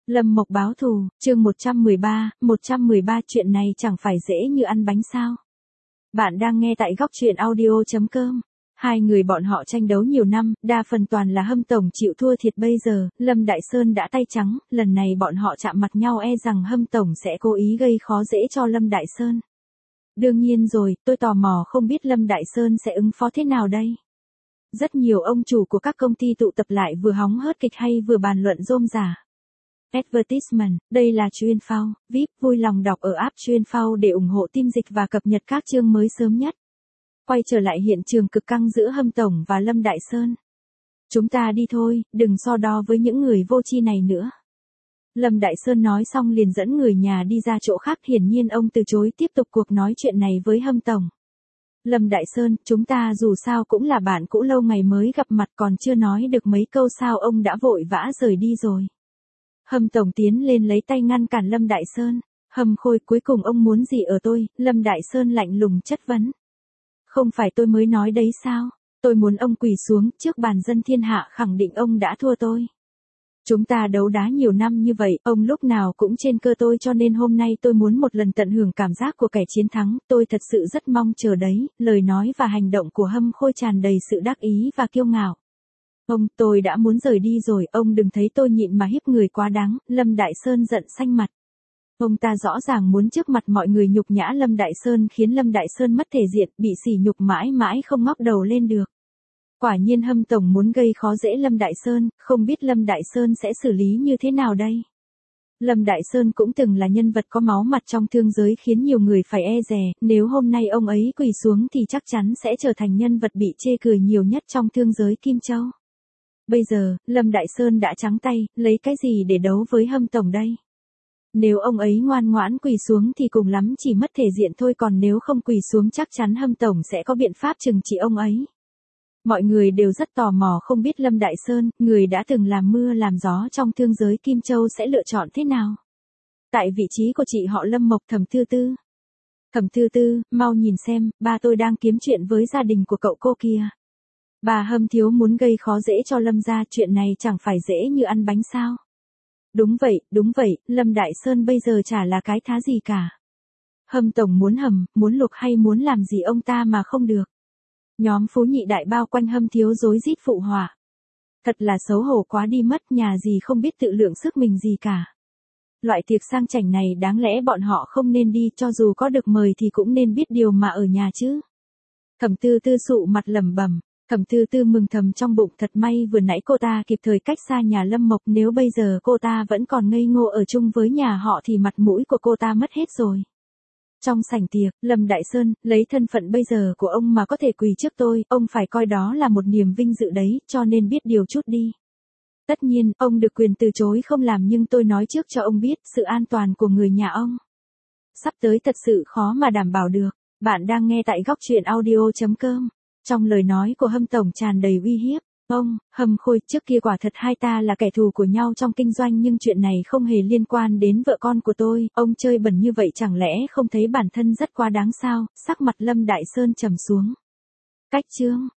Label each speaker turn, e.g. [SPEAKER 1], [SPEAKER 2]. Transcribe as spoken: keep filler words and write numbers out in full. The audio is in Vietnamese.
[SPEAKER 1] Lâm Mộc báo thù, chương một trăm mười ba, một trăm mười ba chuyện này chẳng phải dễ như ăn bánh sao. Bạn đang nghe tại góc truyện audio chấm com. Hai người bọn họ tranh đấu nhiều năm, đa phần toàn là Hâm Tổng chịu thua thiệt bây giờ, Lâm Đại Sơn đã tay trắng, lần này bọn họ chạm mặt nhau e rằng Hâm Tổng sẽ cố ý gây khó dễ cho Lâm Đại Sơn. Đương nhiên rồi, tôi tò mò không biết Lâm Đại Sơn sẽ ứng phó thế nào đây. Rất nhiều ông chủ của các công ty tụ tập lại vừa hóng hớt kịch hay vừa bàn luận rôm rả. Advertisement, đây là chuyên phao, vê i pê, vui lòng đọc ở app chuyên phao để ủng hộ team dịch và cập nhật các chương mới sớm nhất. Quay trở lại hiện trường cực căng giữa Hâm Tổng và Lâm Đại Sơn. Chúng ta đi thôi, đừng so đo với những người vô tri này nữa. Lâm Đại Sơn nói xong liền dẫn người nhà đi ra chỗ khác, hiển nhiên ông từ chối tiếp tục cuộc nói chuyện này với Hâm Tổng. Lâm Đại Sơn, chúng ta dù sao cũng là bạn cũ lâu ngày mới gặp mặt, còn chưa nói được mấy câu sao ông đã vội vã rời đi rồi. Hâm Tổng tiến lên lấy tay ngăn cản Lâm Đại Sơn. Hâm Khôi, cuối cùng ông muốn gì ở tôi? Lâm Đại Sơn lạnh lùng chất vấn. Không phải tôi mới nói đấy sao? Tôi muốn ông quỳ xuống trước bàn dân thiên hạ khẳng định ông đã thua tôi. Chúng ta đấu đá nhiều năm như vậy, ông lúc nào cũng trên cơ tôi, cho nên hôm nay tôi muốn một lần tận hưởng cảm giác của kẻ chiến thắng, tôi thật sự rất mong chờ đấy. Lời nói và hành động của Hâm Khôi tràn đầy sự đắc ý và kiêu ngạo. Ông, tôi đã muốn rời đi rồi, ông đừng thấy tôi nhịn mà hiếp người quá đáng. Lâm Đại Sơn giận xanh mặt. Ông ta rõ ràng muốn trước mặt mọi người nhục nhã Lâm Đại Sơn, khiến Lâm Đại Sơn mất thể diện, bị sỉ nhục mãi mãi không ngóc đầu lên được. Quả nhiên Hâm Tổng muốn gây khó dễ Lâm Đại Sơn, không biết Lâm Đại Sơn sẽ xử lý như thế nào đây. Lâm Đại Sơn cũng từng là nhân vật có máu mặt trong thương giới, khiến nhiều người phải e dè, nếu hôm nay ông ấy quỳ xuống thì chắc chắn sẽ trở thành nhân vật bị chê cười nhiều nhất trong thương giới Kim Châu. Bây giờ, Lâm Đại Sơn đã trắng tay, lấy cái gì để đấu với Hâm Tổng đây? Nếu ông ấy ngoan ngoãn quỳ xuống thì cùng lắm chỉ mất thể diện thôi, còn nếu không quỳ xuống chắc chắn Hâm Tổng sẽ có biện pháp trừng trị ông ấy. Mọi người đều rất tò mò không biết Lâm Đại Sơn, người đã từng làm mưa làm gió trong thương giới Kim Châu, sẽ lựa chọn thế nào. Tại vị trí của chị họ Lâm Mộc, Thẩm Thư Tư. Thẩm Thư Tư, mau nhìn xem, ba tôi đang kiếm chuyện với gia đình của cậu cô kia. Bà Hâm thiếu muốn gây khó dễ cho Lâm gia, chuyện này chẳng phải dễ như ăn bánh sao. Đúng vậy, đúng vậy, Lâm Đại Sơn bây giờ chả là cái thá gì cả. Hâm Tổng muốn hầm, muốn luộc hay muốn làm gì ông ta mà không được. Nhóm Phú Nhị Đại bao quanh Hâm thiếu rối rít phụ họa. Thật là xấu hổ quá đi mất, nhà gì không biết tự lượng sức mình gì cả. Loại tiệc sang chảnh này đáng lẽ bọn họ không nên đi, cho dù có được mời thì cũng nên biết điều mà ở nhà chứ. Thẩm Tư Tư sụ mặt lẩm bẩm. Thẩm Thư Tư mừng thầm trong bụng, thật may vừa nãy cô ta kịp thời cách xa nhà Lâm Mộc, nếu bây giờ cô ta vẫn còn ngây ngô ở chung với nhà họ thì mặt mũi của cô ta mất hết rồi. Trong sảnh tiệc, Lâm Đại Sơn, lấy thân phận bây giờ của ông mà có thể quỳ trước tôi, ông phải coi đó là một niềm vinh dự đấy, cho nên biết điều chút đi. Tất nhiên, ông được quyền từ chối không làm, nhưng tôi nói trước cho ông biết, sự an toàn của người nhà ông sắp tới thật sự khó mà đảm bảo được. Bạn đang nghe tại góc truyện audio chấm com. Trong lời nói của Hâm Tổng tràn đầy uy hiếp. Ông, Hâm Khôi, trước kia quả thật hai ta là kẻ thù của nhau trong kinh doanh, nhưng chuyện này không hề liên quan đến vợ con của tôi. Ông chơi bẩn như vậy chẳng lẽ không thấy bản thân rất quá đáng sao? Sắc mặt Lâm Đại Sơn trầm xuống. Cách chương.